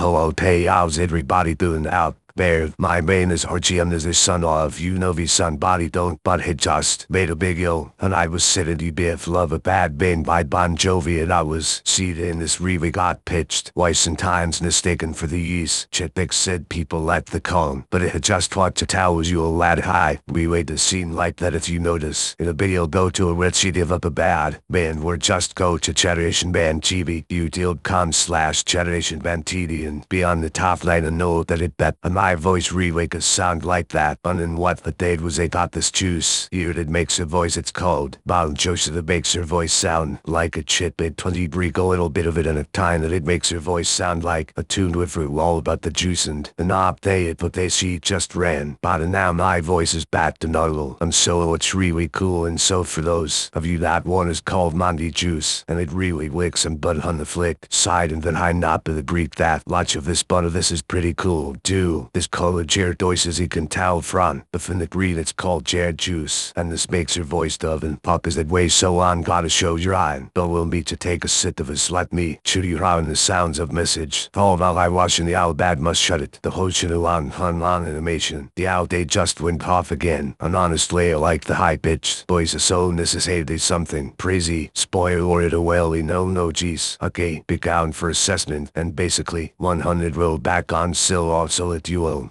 Hello, hey, how's everybody doing out there? My name is Archie, and as the son of, you know, the somebody don't, but he just made a big ill, and I was sitting to biff love a bad band by Bon Jovi, and I was seated in this really got pitched, twice and times mistaken for the East. Chitpick said people at the cone, but it had just what to tell was you a lad high. We wait the scene like that if you notice. In a video go to a Richie give up a bad band, or just go to Generation Band TV, youtube.com/Generation Band TV, and be on the top line and know that it bet my voice really could sound like that. And what the date was they got this juice. Here it makes a voice it's called Bon Jovi that makes her voice sound like a chitbit 20 break a little bit of it in a time that it makes her voice sound like a tune with her all about the juice and the knob they it but they see just ran. But now my voice is back to normal and so it's really cool, and so for those of you that one is called Monty Juice and it really wicks and butt on the flick side, and then I not be the Greek that much of this, but this is pretty cool too. This color Jared Doyce as you can tell from the fin green it's called Jared Juice, and this makes her voice dove and pop is that way so on gotta show your eye. But will me to take a sip of this, let me show you how in the sounds of message. All while I watching the owl bad must shut it. The whole shit on animation. The owl they just went off again. And honestly I like the high pitch. Boys are so necessary something crazy. Spoiler or it a well no geez. Okay, big down for assessment and basically 100 roll back on still also at you